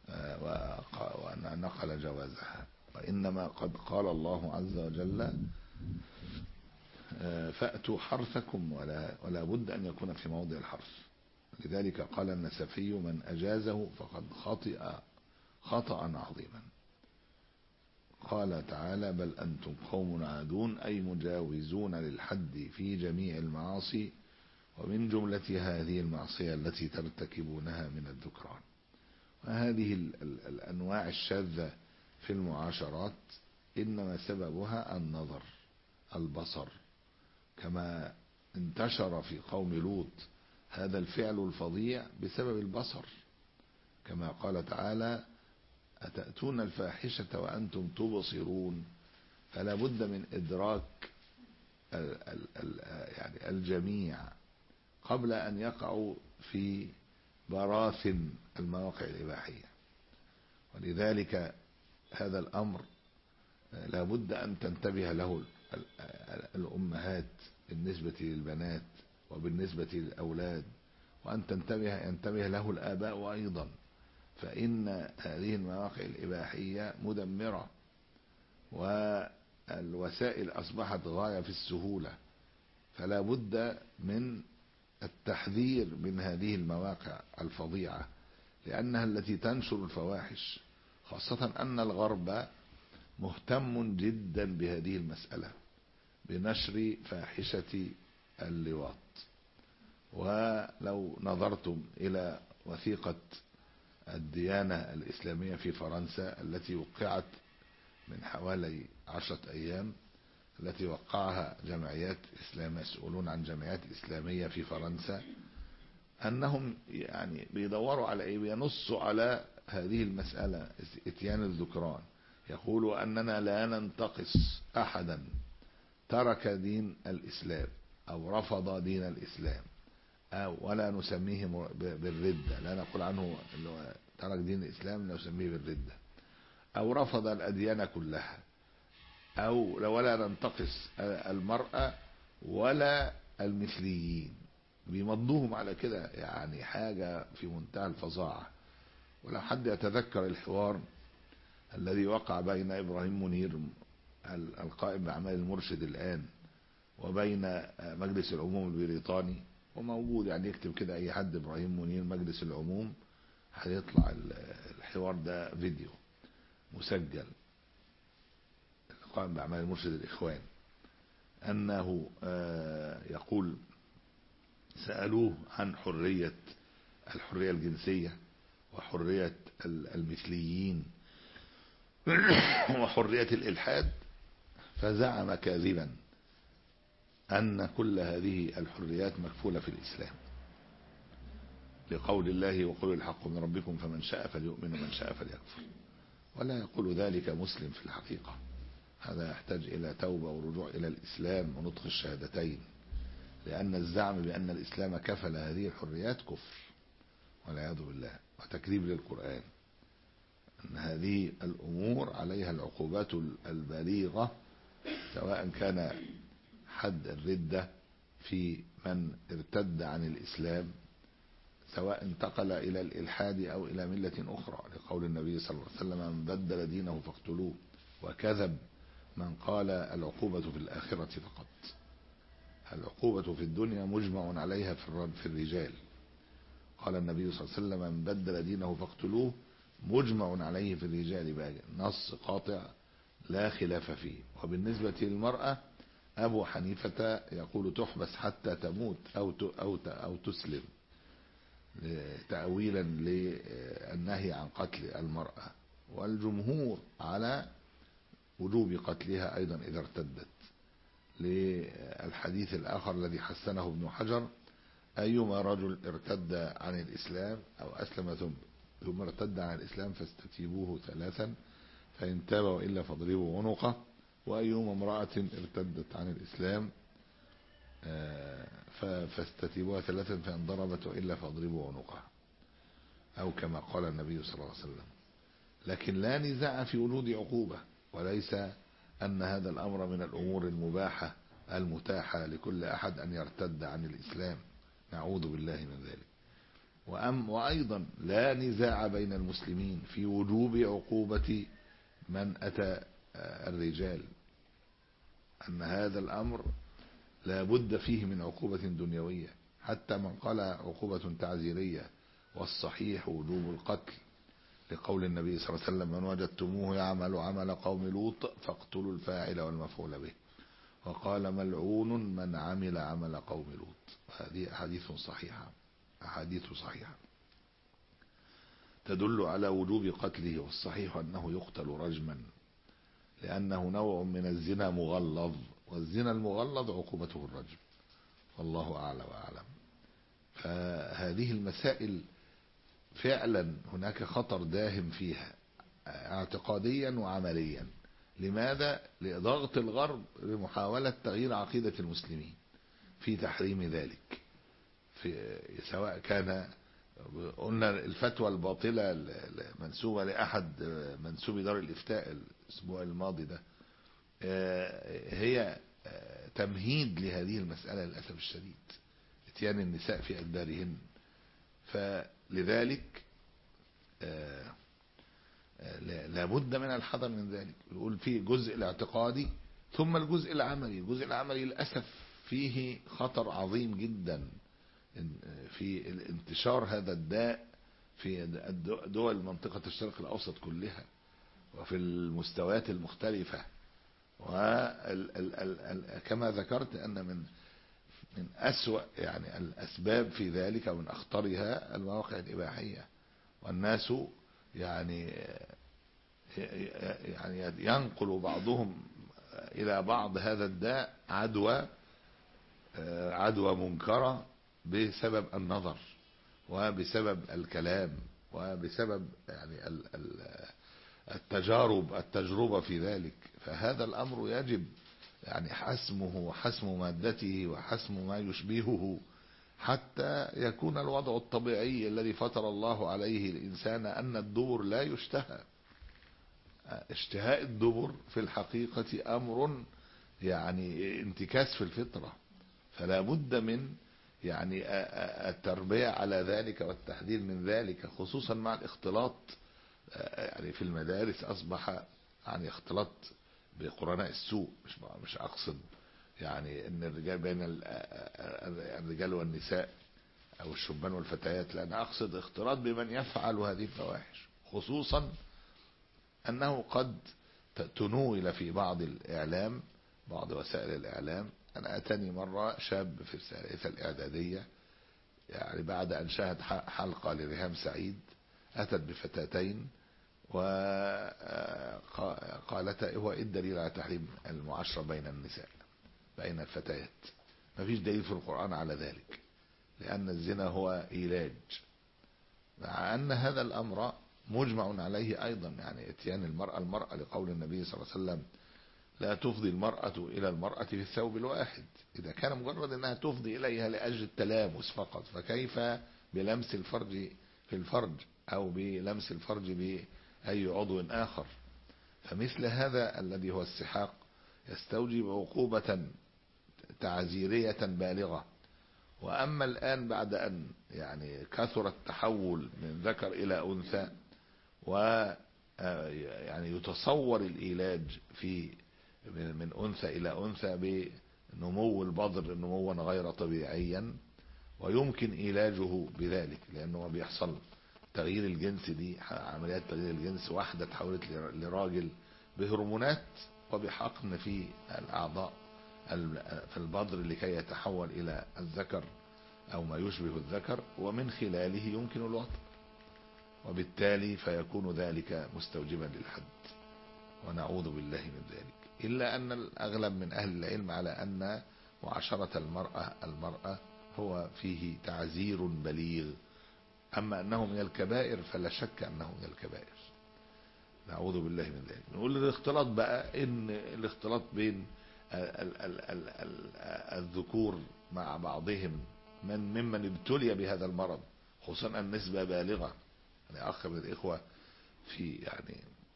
ونقل جوازها، وإنما قد قال الله عز وجل: فأتوا حرثكم ولا, ولا بد أن يكون في موضع الحرث. لذلك قال النسفي: من أجازه فقد خطئ خطأ عظيما. قال تعالى: بل أنتم قوم عادون، أي مجاوزون للحد في جميع المعاصي، ومن جملة هذه المعصية التي ترتكبونها من الذكران. وهذه الأنواع الشاذة في المعاشرات إنما سببها النظر، البصر، كما انتشر في قوم لوط هذا الفعل الفظيع بسبب البصر، كما قال تعالى: أتأتون الفاحشة وأنتم تبصرون. فلا بد من إدراك ال ال ال يعني الجميع قبل أن يقعوا في براثن المواقع الإباحية. ولذلك هذا الأمر لا بد أن تنتبه له الأمهات بالنسبة للبنات وبالنسبة للأولاد، وأن تنتبه ينتبه له الآباء أيضا، فإن هذه المواقع الإباحية مدمرة، والوسائل أصبحت غاية في السهولة، فلا بد من التحذير من هذه المواقع الفظيعة، لأنها التي تنشر الفواحش، خاصة أن الغرب مهتم جدا بهذه المسألة، بنشر فاحشة اللواط. ولو نظرتم إلى وثيقة الديانة الإسلامية في فرنسا التي وقعت من حوالي عشرة أيام، التي وقعها جمعيات إسلام مسؤولون عن جمعيات إسلامية في فرنسا، أنهم يعني بيدوروا على إيه؟ بينصوا على هذه المسألة، إتيان الذكران. يقولوا أننا لا ننتقص أحدا ترك دين الإسلام أو رفض دين الإسلام، أو ولا نسميه بالردة، لا نقول عنه ترك دين الإسلام، نسميه بالردة، أو رفض الأديان كلها، أو ولا ننتقص المرأة ولا المثليين. بيمضوهم على كده، يعني حاجة في منتهى الفظاعة. ولو حد يتذكر الحوار الذي وقع بين إبراهيم منير القائم بأعمال المرشد الآن وبين مجلس العموم البريطاني، وموجود يعني يكتب كده أي حد إبراهيم منير مجلس العموم هيطلع الحوار ده فيديو مسجل، القائم بأعمال المرشد الإخوان، أنه يقول سألوه عن حرية الحرية الجنسية وحرية المثليين وحرية الإلحاد، فزعم كاذبا أن كل هذه الحريات مكفولة في الإسلام، لقول الله وقل الحق من ربكم فمن شاء فليؤمن ومن شاء فليكفر. ولا يقول ذلك مسلم في الحقيقة، هذا يحتاج إلى توبة ورجوع إلى الإسلام ونطق الشهادتين، لأن الزعم بأن الإسلام كفل هذه الحريات كفر والعياذ بالله وتكذيب للقرآن. أن هذه الأمور عليها العقوبات البليغة، سواء كان حد الردة في من ارتد عن الإسلام، سواء انتقل إلى الإلحاد أو إلى ملة أخرى، لقول النبي صلى الله عليه وسلم من بدل دينه فاقتلوه، وكذب من قال العقوبة في الآخرة فقط. العقوبة في الدنيا مجمع عليها في الرجال، قال النبي صلى الله عليه وسلم من بدل دينه فاقتلوه، مجمع عليه في الرجال، بقى نص قاطع لا خلاف فيه. وبالنسبة للمرأة أبو حنيفة يقول تحبس حتى تموت أو أو أو تسلم، تأويلا للنهي عن قتل المرأة، والجمهور على وجوب قتلها أيضا إذا ارتدت، للحديث الآخر الذي حسنه ابن حجر أيما رجل ارتد عن الإسلام أو أسلم ثم ثم ارتد عن الإسلام فاستتيبوه ثلاثا فإن تاب وإلا فاضربوا عنقه، وأيما امرأة ارتدت عن الإسلام فاستتيبوها ثلاثا فإن ضربت وإلا فاضربوا عنقها، أو كما قال النبي صلى الله عليه وسلم. لكن لا نزاع في وجود عقوبة، وليس أن هذا الأمر من الأمور المباحة المتاحة لكل أحد أن يرتد عن الإسلام، نعوذ بالله من ذلك. وأم وأيضا لا نزاع بين المسلمين في وجوب عقوبة من أتى الرجال، أن هذا الأمر لا بد فيه من عقوبة دنيوية، حتى من قال عقوبة تعزيرية، والصحيح وجوب القتل، لقول النبي صلى الله عليه وسلم من وجدتموه يعمل عمل قوم لوط فاقتلوا الفاعل والمفعول به، وقال ملعون من عمل عمل قوم لوط. هذه أحاديث صحيحة، أحاديث صحيحة تدل على وجوب قتله، والصحيح أنه يقتل رجما، لأنه نوع من الزنا مغلظ، والزنا المغلظ عقوبته الرجم، والله أعلى وأعلم. فهذه المسائل فعلا هناك خطر داهم فيها اعتقاديا وعمليا. لماذا؟ لضغط الغرب لمحاولة تغيير عقيدة المسلمين في تحريم ذلك، في سواء كان قلنا الفتوى الباطلة منسوبة لأحد منسوبي دار الإفتاء الأسبوع الماضي ده هي تمهيد لهذه المسألة للأسف الشديد، اتيان النساء في أدبارهن. فلذلك لابد من الحذر من ذلك. يقول في جزء الاعتقادي ثم الجزء العملي. الجزء العملي للأسف فيه خطر عظيم جدا في انتشار هذا الداء في دول منطقة الشرق الأوسط كلها وفي المستويات المختلفة. وكما ذكرت أن من من أسوأ يعني الأسباب في ذلك ومن أخطرها المواقع الإباحية، والناس يعني يعني ينقل بعضهم إلى بعض هذا الداء عدوى عدوى منكرة بسبب النظر وبسبب الكلام وبسبب يعني التجارب التجربة في ذلك. فهذا الأمر يجب يعني حسمه وحسم مادته وحسم ما يشبهه حتى يكون الوضع الطبيعي الذي فطر الله عليه الإنسان، أن الدبر لا يشتهى. اشتهاء الدبر في الحقيقة أمر يعني انتكاس في الفطرة، فلا بد من يعني التربية على ذلك والتحذير من ذلك، خصوصا مع الاختلاط. يعني في المدارس أصبح يعني اختلاط بقرناء السوء. مش مش أقصد يعني أن الرجال بين الرجال والنساء أو الشبان والفتيات، لأن أقصد اختلاط بمن يفعل هذه الفواحش، خصوصا أنه قد تنويل في بعض الإعلام بعض وسائل الإعلام. أنا أتاني مرة شاب في الثالثة الإعدادية يعني بعد أن شاهد حلقة لريهام سعيد أتت بفتاتين وقالتا هو إيه الدليل على تحريم المعاشرة بين النساء بين الفتيات؟ ما فيش دليل في القرآن على ذلك، لأن الزنا هو علاج، مع أن هذا الأمر مجمع عليه أيضا. يعني اتيان المرأة المرأة لقول النبي صلى الله عليه وسلم لا تفضي المرأة إلى المرأة في الثوب الواحد. إذا كان مجرد أنها تفضي إليها لأجل التلامس فقط، فكيف بلمس الفرج في الفرج أو بلمس الفرج بأي عضو آخر؟ فمثل هذا الذي هو السحاق يستوجب عقوبة تعزيرية بالغة. وأما الآن بعد أن يعني كثر التحول من ذكر إلى أنثى، و يعني يتصور العلاج في من أنثى إلى أنثى بنمو البضر نموا غير طبيعيا، ويمكن علاجه بذلك، لأنه بيحصل تغيير الجنس. دي عمليات تغيير الجنس، واحدة تحولت لراجل بهرمونات وبحقن في الأعضاء في البضر لكي يتحول إلى الذكر أو ما يشبه الذكر، ومن خلاله يمكن الوطء، وبالتالي فيكون ذلك مستوجبا للحد، ونعوذ بالله من ذلك. إلا أن الأغلب من أهل العلم على أن معاشرة المرأة المرأة هو فيه تعزير بليغ. أما أنه من الكبائر فلا شك أنه من الكبائر، نعوذ بالله من ذلك. نقول الاختلاط بقى، إن الاختلاط بين ال ال ال ال الذكور مع بعضهم من ممن ابتلي بهذا المرض، خصوصا النسبة بالغة. يعني أخ من الإخوة في يعني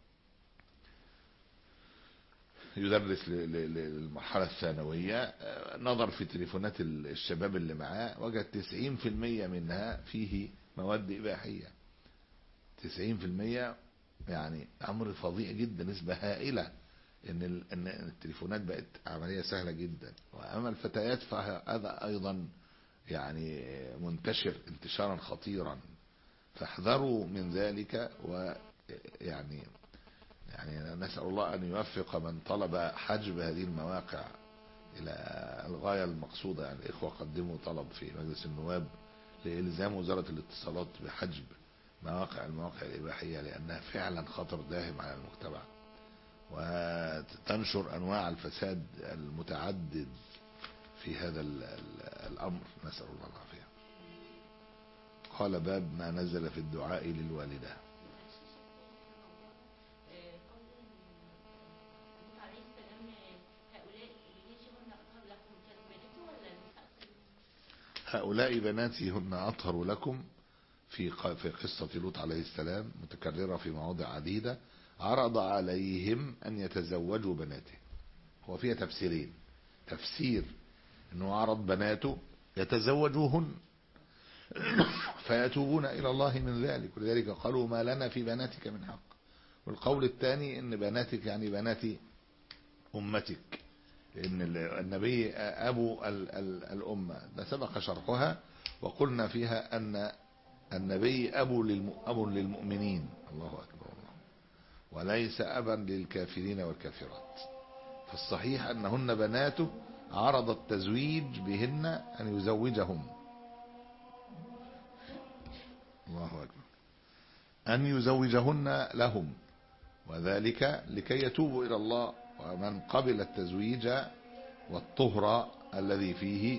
يدرس للمرحلة الثانوية، نظر في تليفونات الشباب اللي معاه وجد تسعين في المية منها فيه مواد إباحية. تسعين في المية يعني أمر فظيع جدا، نسبة هائلة. إن إن التليفونات بقت عملية سهلة جدا. وأما الفتيات فهذا أيضا يعني منتشر انتشارا خطيرا، فاحذروا من ذلك. ويعني يعني نسأل الله أن يوفق من طلب حجب هذه المواقع إلى الغاية المقصودة. يعني الإخوة قدموا طلب في مجلس النواب لإلزام وزارة الاتصالات بحجب مواقع المواقع الإباحية، لأنها فعلا خطر داهم على المجتمع وتنشر أنواع الفساد المتعدد في هذا الأمر، نسأل الله العافية. قال باب ما نزل في الدعاء للوالدة. هؤلاء بناتي هن أطهر لكم، في في قصة لوط عليه السلام متكررة في مواضع عديدة، عرض عليهم أن يتزوجوا بناته. هو فيها تفسيرين: تفسير أنه عرض بناته يتزوجوهن فيتوبون إلى الله من ذلك، ولذلك قالوا ما لنا في بناتك من حق. والقول الثاني أن بناتك يعني بنات أمتك، لأن النبي أبو الأمة ده سبق شرحها، وقلنا فيها أن النبي أبو أب للمؤمنين، الله أكبر الله، وليس أبا للكافرين والكافرات. فالصحيح أنهن بناته، عرض التزويج بهن أن يزوجهم، الله أكبر، أن يزوجهن لهم، وذلك لكي يتوبوا إلى الله. ومن قبل التزويج والطهر الذي فيه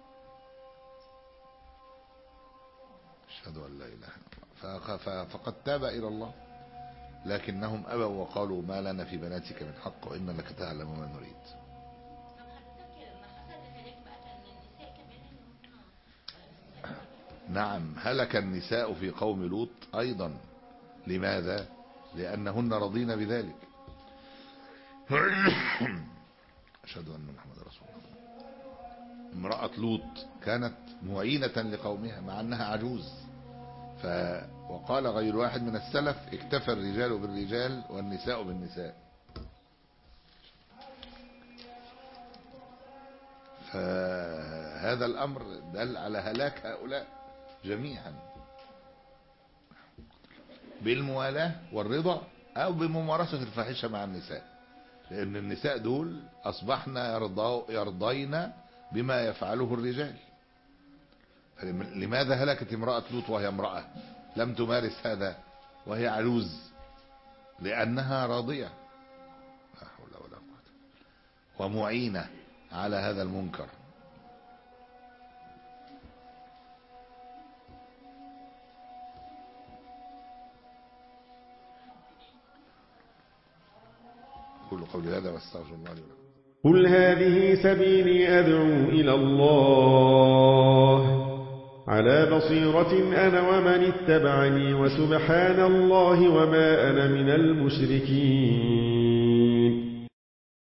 أشهد أن لا إله إلا الله فقد تاب إلى الله، لكنهم أبوا وقالوا ما لنا في بناتك من حق وإنك تعلم ما نريد. نعم، هلك النساء في قوم لوط أيضا. لماذا؟ لأنهن رضين بذلك. أشهد أن محمد رسول الله. امرأة لوط كانت معينة لقومها مع أنها عجوز، ف وقال غير واحد من السلف: اكتفى الرجال بالرجال والنساء بالنساء. فهذا الأمر دل على هلاك هؤلاء جميعا بالموالاة والرضا أو بممارسة الفاحشة مع النساء، لأن النساء دول أصبحن يرضين بما يفعله الرجال. لماذا هلكت امرأة لوط وهي امرأة لم تمارس هذا وهي عجوز؟ لأنها راضية لا حول ولا قوة ومعينة على هذا المنكر. قل قولي هذا واستغفر الله لي ولكم. قل هذه سبيلي أدعو إلى الله على بصيرة أنا ومن اتبعني وسبحان الله وما أنا من المشركين.